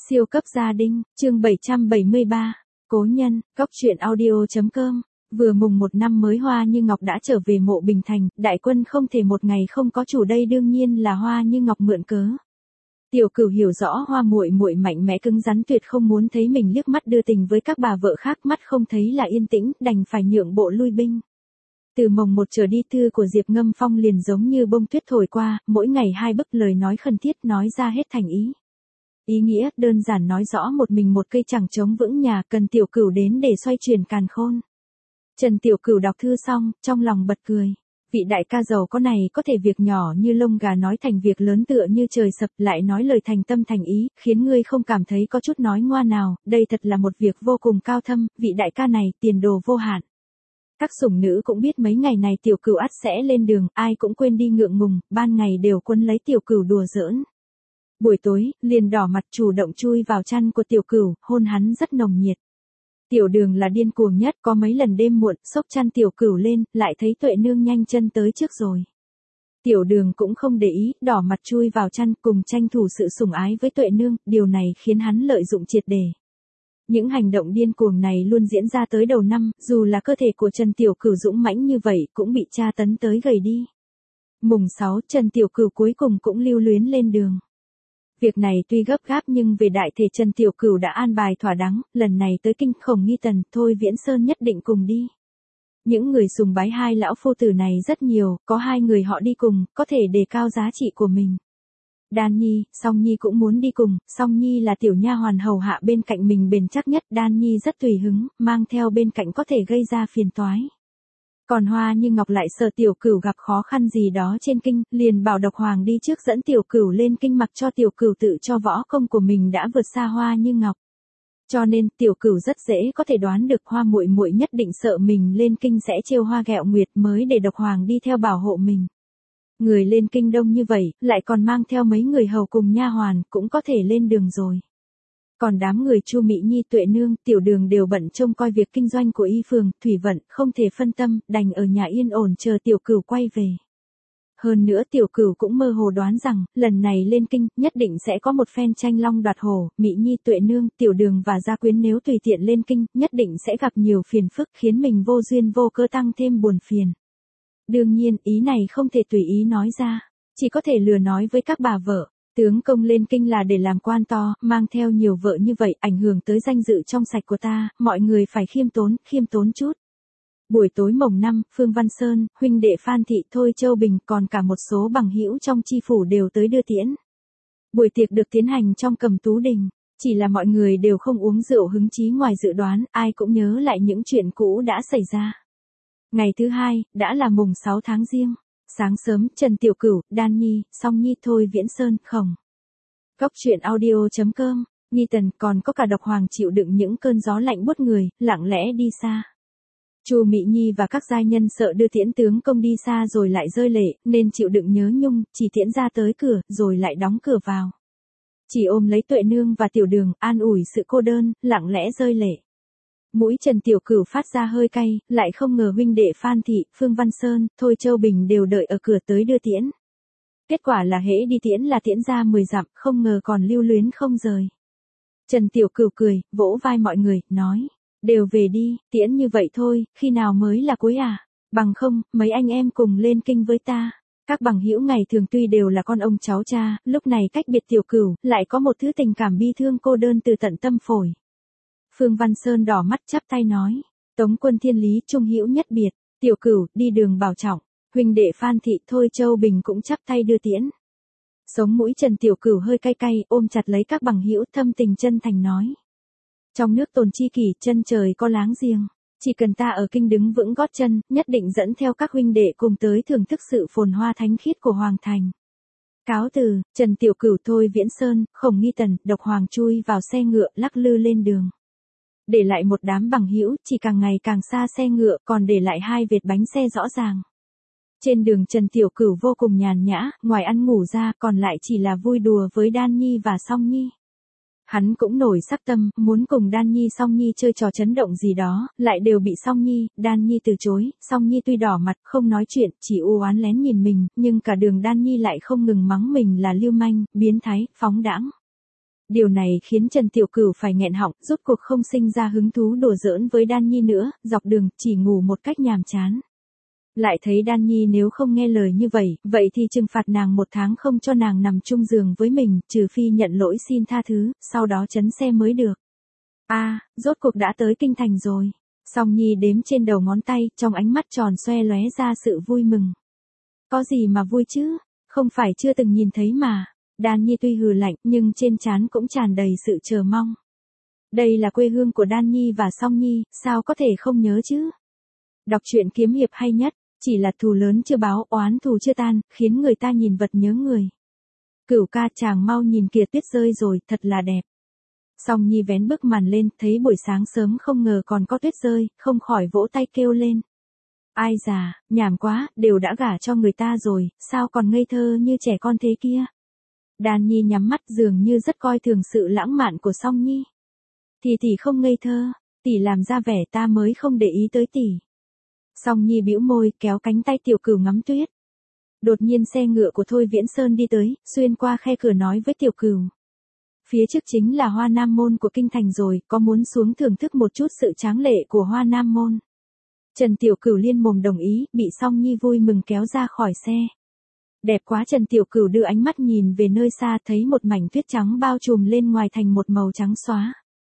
Siêu cấp gia đình, chương 773, Cố nhân, Cóc truyện audio.com. Vừa mùng 1 năm mới Hoa Như Ngọc đã trở về Mộ Bình Thành, đại quân không thể một ngày không có chủ, đây đương nhiên là Hoa Như Ngọc mượn cớ. Tiểu Cửu hiểu rõ Hoa muội muội mạnh mẽ cứng rắn, tuyệt không muốn thấy mình liếc mắt đưa tình với các bà vợ khác, mắt không thấy là yên tĩnh, đành phải nhượng bộ lui binh. Từ mồng 1 trở đi, thư của Diệp Ngâm Phong liền giống như bông tuyết thổi qua, mỗi ngày 2 bức lời nói khẩn thiết, nói ra hết thành ý. Ý nghĩa đơn giản nói rõ một mình một cây chẳng chống vững nhà, cần Tiểu Cửu đến để xoay chuyển càn khôn. Trần Tiểu Cửu đọc thư xong, trong lòng bật cười. Vị đại ca giàu có này có thể việc nhỏ như lông gà nói thành việc lớn, tựa như trời sập, lại nói lời thành tâm thành ý, khiến ngươi không cảm thấy có chút nói ngoa nào, đây thật là một việc vô cùng cao thâm, vị đại ca này tiền đồ vô hạn. Các sủng nữ cũng biết mấy ngày này Tiểu Cửu ắt sẽ lên đường, ai cũng quên đi ngượng ngùng, ban ngày đều quấn lấy Tiểu Cửu đùa giỡn. Buổi tối, liền đỏ mặt chủ động chui vào chăn của Tiểu Cửu, hôn hắn rất nồng nhiệt. Tiểu Đường là điên cuồng nhất, có mấy lần đêm muộn, xốc chăn Tiểu Cửu lên, lại thấy Tuệ Nương nhanh chân tới trước rồi. Tiểu Đường cũng không để ý, đỏ mặt chui vào chăn, cùng tranh thủ sự sủng ái với Tuệ Nương, điều này khiến hắn lợi dụng triệt để. Những hành động điên cuồng này luôn diễn ra tới đầu năm, dù là cơ thể của Trần Tiểu Cửu dũng mãnh như vậy, cũng bị tra tấn tới gầy đi. Mùng 6, Trần Tiểu Cửu cuối cùng cũng lưu luyến lên đường. Việc này tuy gấp gáp nhưng về đại thể Trần Tiểu Cửu đã an bài thỏa đáng, lần này tới kinh Khổng Nghi Tần, Thôi Viễn Sơn nhất định cùng đi. Những người sùng bái hai lão phu tử này rất nhiều, có hai người họ đi cùng, có thể đề cao giá trị của mình. Đan Nhi, Song Nhi cũng muốn đi cùng, Song Nhi là tiểu nha hoàn hầu hạ bên cạnh mình bền chắc nhất, Đan Nhi rất tùy hứng, mang theo bên cạnh có thể gây ra phiền toái. Còn Hoa Như Ngọc lại sợ Tiểu Cửu gặp khó khăn gì đó trên kinh, liền bảo Độc Hoàng đi trước dẫn Tiểu Cửu lên kinh, mặc cho Tiểu Cửu tự cho võ công của mình đã vượt xa Hoa Như Ngọc. Cho nên Tiểu Cửu rất dễ có thể đoán được Hoa muội muội nhất định sợ mình lên kinh sẽ trêu hoa ghẹo nguyệt, mới để Độc Hoàng đi theo bảo hộ mình. Người lên kinh đông như vậy, lại còn mang theo mấy người hầu cùng nha hoàn, cũng có thể lên đường rồi. Còn đám người Chu Mỹ Nhi, Tuệ Nương, Tiểu Đường đều bận trông coi việc kinh doanh của Y Phường, Thủy Vận, không thể phân tâm, đành ở nhà yên ổn chờ Tiểu Cửu quay về. Hơn nữa Tiểu Cửu cũng mơ hồ đoán rằng, lần này lên kinh, nhất định sẽ có một phen tranh long đoạt hổ, Mỹ Nhi, Tuệ Nương, Tiểu Đường và Gia Quyến nếu tùy tiện lên kinh, nhất định sẽ gặp nhiều phiền phức, khiến mình vô duyên vô cớ tăng thêm buồn phiền. Đương nhiên, ý này không thể tùy ý nói ra, chỉ có thể lừa nói với các bà vợ. Tướng công lên kinh là để làm quan to, mang theo nhiều vợ như vậy, ảnh hưởng tới danh dự trong sạch của ta, mọi người phải khiêm tốn chút. Buổi tối mồng 5, Phương Văn Sơn, huynh đệ Phan Thị, Thôi Châu Bình, còn cả một số bằng hữu trong chi phủ đều tới đưa tiễn. Buổi tiệc được tiến hành trong Cầm Tú Đình, chỉ là mọi người đều không uống rượu hứng chí ngoài dự đoán, ai cũng nhớ lại những chuyện cũ đã xảy ra. Ngày thứ hai, đã là mùng 6 tháng Giêng. Sáng sớm, Trần Tiểu Cửu, Đan Nhi, Song Nhi, Thôi Viễn Sơn, Khổng Cóc truyện audio.com, Nghi Tần, còn có cả Độc Hoàng chịu đựng những cơn gió lạnh buốt người, lặng lẽ đi xa. Chu Mỹ Nhi và các giai nhân sợ đưa tiễn tướng công đi xa rồi lại rơi lệ, nên chịu đựng nhớ nhung, chỉ tiễn ra tới cửa, rồi lại đóng cửa vào. Chỉ ôm lấy Tuệ Nương và Tiểu Đường, an ủi sự cô đơn, lặng lẽ rơi lệ. Mũi Trần Tiểu Cửu phát ra hơi cay, lại không ngờ huynh đệ Phan Thị, Phương Văn Sơn, Thôi Châu Bình đều đợi ở cửa tới đưa tiễn. Kết quả là hễ đi tiễn là tiễn ra 10 dặm, không ngờ còn lưu luyến không rời. Trần Tiểu Cửu cười, vỗ vai mọi người, nói, đều về đi, tiễn như vậy thôi, khi nào mới là cuối à? Bằng không, mấy anh em cùng lên kinh với ta. Các bằng hữu ngày thường tuy đều là con ông cháu cha, lúc này cách biệt Tiểu Cửu, lại có một thứ tình cảm bi thương cô đơn từ tận tâm phổi. Phương Văn Sơn đỏ mắt chắp tay nói, Tống quân thiên lý trung hữu nhất biệt, Tiểu Cửu đi đường bảo trọng. Huynh đệ Phan Thị, Thôi Châu Bình cũng chắp tay đưa tiễn. Sống mũi Trần Tiểu Cửu hơi cay cay, ôm chặt lấy các bằng hữu, thâm tình chân thành nói, trong nước tồn chi kỷ, chân trời có láng giềng, chỉ cần ta ở kinh đứng vững gót chân, nhất định dẫn theo các huynh đệ cùng tới thưởng thức sự phồn hoa thánh khiết của hoàng thành. Cáo từ. Trần Tiểu Cửu, Thôi Viễn Sơn, Khổng Nghi Tần, Độc Hoàng chui vào xe ngựa, lắc lư lên đường. Để lại một đám bằng hữu, chỉ càng ngày càng xa xe ngựa, còn để lại 2 vệt bánh xe rõ ràng. Trên đường Trần Tiểu Cửu vô cùng nhàn nhã, ngoài ăn ngủ ra, còn lại chỉ là vui đùa với Đan Nhi và Song Nhi. Hắn cũng nổi sắc tâm, muốn cùng Đan Nhi Song Nhi chơi trò chấn động gì đó, lại đều bị Song Nhi, Đan Nhi từ chối. Song Nhi tuy đỏ mặt, không nói chuyện, chỉ u oán lén nhìn mình, nhưng cả đường Đan Nhi lại không ngừng mắng mình là lưu manh, biến thái, phóng đãng. Điều này khiến Trần Tiểu Cửu phải nghẹn họng, rốt cuộc không sinh ra hứng thú đùa giỡn với Đan Nhi nữa, dọc đường chỉ ngủ một cách nhàm chán. Lại thấy Đan Nhi nếu không nghe lời như vậy thì trừng phạt nàng 1 tháng không cho nàng nằm chung giường với mình, trừ phi nhận lỗi xin tha thứ, sau đó trấn xe mới được. Rốt cuộc đã tới kinh thành rồi. Song Nhi đếm trên đầu ngón tay, trong ánh mắt tròn xoe lóe ra sự vui mừng. Có gì mà vui chứ, không phải chưa từng nhìn thấy mà. Đan Nhi tuy hừ lạnh nhưng trên trán cũng tràn đầy sự chờ mong. Đây là quê hương của Đan Nhi và Song Nhi, sao có thể không nhớ chứ? Đọc truyện kiếm hiệp hay nhất, chỉ là thù lớn chưa báo, oán thù chưa tan, khiến người ta nhìn vật nhớ người. Cửu ca, chàng mau nhìn kìa, tuyết rơi rồi, thật là đẹp. Song Nhi vén bức màn lên, thấy buổi sáng sớm không ngờ còn có tuyết rơi, không khỏi vỗ tay kêu lên. Ai già, nhảm quá, đều đã gả cho người ta rồi, sao còn ngây thơ như trẻ con thế kia? Đan Nhi nhắm mắt dường như rất coi thường sự lãng mạn của Song Nhi. Tỷ không ngây thơ, tỷ làm ra vẻ ta mới không để ý tới tỷ. Song Nhi bĩu môi kéo cánh tay Tiểu Cửu ngắm tuyết. Đột nhiên xe ngựa của Thôi Viễn Sơn đi tới, xuyên qua khe cửa nói với Tiểu Cửu. Phía trước chính là Hoa Nam Môn của kinh thành rồi, có muốn xuống thưởng thức một chút sự tráng lệ của Hoa Nam Môn. Trần Tiểu Cửu liên mồm đồng ý, bị Song Nhi vui mừng kéo ra khỏi xe. Đẹp quá, Trần Tiểu Cửu đưa ánh mắt nhìn về nơi xa, thấy một mảnh tuyết trắng bao trùm lên ngoài thành một màu trắng xóa.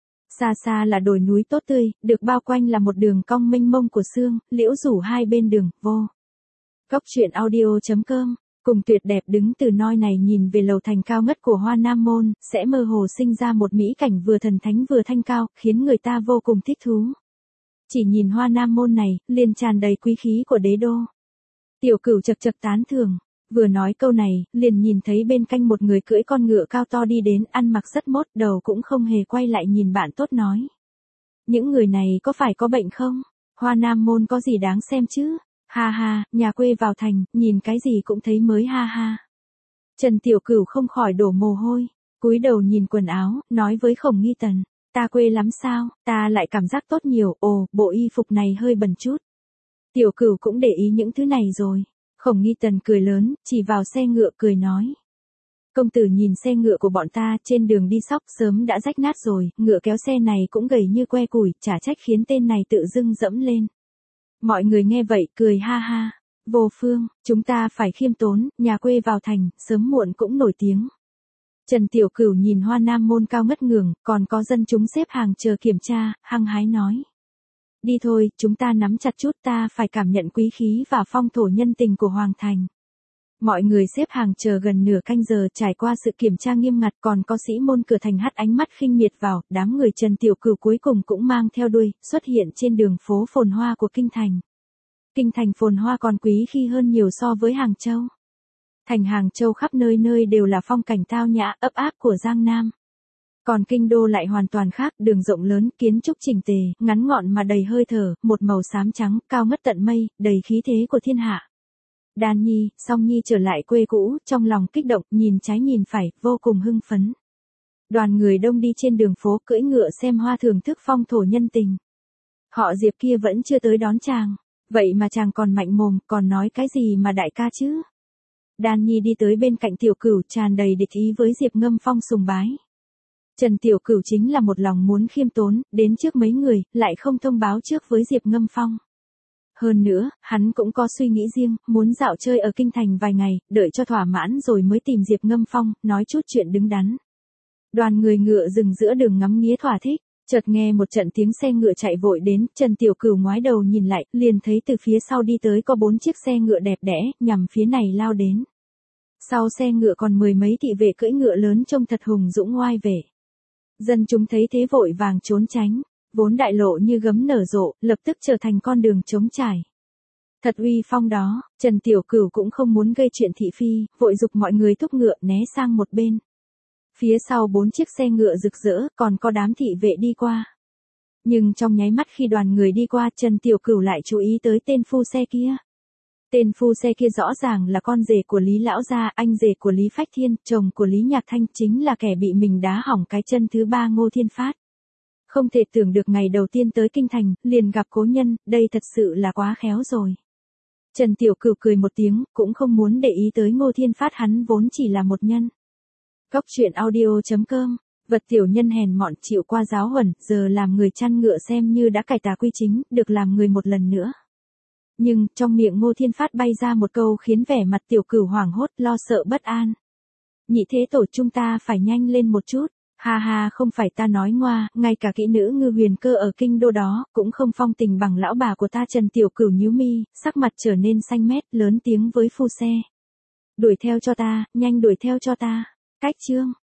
Xa xa là đồi núi tốt tươi, được bao quanh là một đường cong mênh mông của sương, liễu rủ hai bên đường, vô. Cốc truyện audio.com, cùng tuyệt đẹp đứng từ nơi này nhìn về lầu thành cao ngất của Hoa Nam Môn, sẽ mơ hồ sinh ra một mỹ cảnh vừa thần thánh vừa thanh cao, khiến người ta vô cùng thích thú. Chỉ nhìn Hoa Nam Môn này, liền tràn đầy quý khí của đế đô. Tiểu Cửu chậc chậc tán thưởng. Vừa nói câu này, liền nhìn thấy bên cạnh một người cưỡi con ngựa cao to đi đến, ăn mặc rất mốt, đầu cũng không hề quay lại nhìn bạn tốt nói. Những người này có phải có bệnh không? Hoa Nam Môn có gì đáng xem chứ? Ha ha, nhà quê vào thành, nhìn cái gì cũng thấy mới ha ha. Trần Tiểu Cửu không khỏi đổ mồ hôi, cúi đầu nhìn quần áo, nói với Khổng Nghi Tần, ta quê lắm sao, ta lại cảm giác tốt nhiều, bộ y phục này hơi bẩn chút. Tiểu Cửu cũng để ý những thứ này rồi. Khổng Nghi Tần cười lớn, chỉ vào xe ngựa cười nói. Công tử nhìn xe ngựa của bọn ta, trên đường đi sóc sớm đã rách nát rồi, ngựa kéo xe này cũng gầy như que củi, chả trách khiến tên này tự dưng dẫm lên. Mọi người nghe vậy, cười ha ha. Vô Phương, chúng ta phải khiêm tốn, nhà quê vào thành, sớm muộn cũng nổi tiếng. Trần Tiểu Cửu nhìn Hoa Nam Môn cao ngất ngường, còn có dân chúng xếp hàng chờ kiểm tra, hăng hái nói. Đi thôi, chúng ta nắm chặt chút, ta phải cảm nhận quý khí và phong thổ nhân tình của Hoàng Thành. Mọi người xếp hàng chờ gần nửa canh giờ, trải qua sự kiểm tra nghiêm ngặt, còn có sĩ môn cửa thành hắt ánh mắt khinh miệt vào, đám người Trần Tiểu Cửu cuối cùng cũng mang theo đuôi, xuất hiện trên đường phố phồn hoa của kinh thành. Kinh thành phồn hoa còn quý khí hơn nhiều so với Hàng Châu. Thành Hàng Châu khắp nơi nơi đều là phong cảnh tao nhã, ấp áp của Giang Nam. Còn kinh đô lại hoàn toàn khác, đường rộng lớn, kiến trúc chỉnh tề, ngắn gọn mà đầy hơi thở, một màu xám trắng, cao ngất tận mây, đầy khí thế của thiên hạ. Đan Nhi, Song Nhi trở lại quê cũ, trong lòng kích động, nhìn trái nhìn phải, vô cùng hưng phấn. Đoàn người đông đi trên đường phố, cưỡi ngựa xem hoa, thưởng thức phong thổ nhân tình. Họ Diệp kia vẫn chưa tới đón chàng, vậy mà chàng còn mạnh mồm, còn nói cái gì mà đại ca chứ? Đan Nhi đi tới bên cạnh Tiểu Cửu, tràn đầy địch ý với Diệp Ngâm Phong sùng bái. Trần Tiểu Cửu chính là một lòng muốn khiêm tốn, đến trước mấy người, lại không thông báo trước với Diệp Ngâm Phong. Hơn nữa, hắn cũng có suy nghĩ riêng, muốn dạo chơi ở kinh thành vài ngày, đợi cho thỏa mãn rồi mới tìm Diệp Ngâm Phong, nói chút chuyện đứng đắn. Đoàn người ngựa dừng giữa đường ngắm nghía thỏa thích, chợt nghe một trận tiếng xe ngựa chạy vội đến, Trần Tiểu Cửu ngoái đầu nhìn lại, liền thấy từ phía sau đi tới có 4 chiếc xe ngựa đẹp đẽ, nhằm phía này lao đến. Sau xe ngựa còn 10 mấy thị vệ cưỡi ngựa lớn trông thật hùng dũng oai vệ. Dân chúng thấy thế vội vàng trốn tránh, vốn đại lộ như gấm nở rộ, lập tức trở thành con đường trống trải. Thật uy phong đó, Trần Tiểu Cửu cũng không muốn gây chuyện thị phi, vội giục mọi người thúc ngựa né sang một bên. Phía sau 4 chiếc xe ngựa rực rỡ, còn có đám thị vệ đi qua. Nhưng trong nháy mắt khi đoàn người đi qua, Trần Tiểu Cửu lại chú ý tới tên phu xe kia. Tên phu xe kia rõ ràng là con rể của Lý Lão Gia, anh rể của Lý Phách Thiên, chồng của Lý Nhạc Thanh, chính là kẻ bị mình đá hỏng cái chân thứ 3 Ngô Thiên Phát. Không thể tưởng được ngày đầu tiên tới kinh thành, liền gặp cố nhân, đây thật sự là quá khéo rồi. Trần Tiểu Cửu cười một tiếng, cũng không muốn để ý tới Ngô Thiên Phát, hắn vốn chỉ là một nhân. Cốc truyện audio.com, Vật tiểu nhân hèn mọn chịu qua giáo huấn, giờ làm người chăn ngựa xem như đã cải tà quy chính, được làm người một lần nữa. Nhưng, trong miệng Ngô Thiên Phát bay ra một câu khiến vẻ mặt Tiểu Cửu hoảng hốt, lo sợ bất an. Nhị thế tổ chúng ta phải nhanh lên một chút. Ha ha, không phải ta nói ngoa, ngay cả kỹ nữ Ngư Huyền Cơ ở kinh đô đó, cũng không phong tình bằng lão bà của ta. Trần Tiểu Cửu nhíu mi, sắc mặt trở nên xanh mét, lớn tiếng với phu xe. Đuổi theo cho ta, nhanh đuổi theo cho ta. Cách chương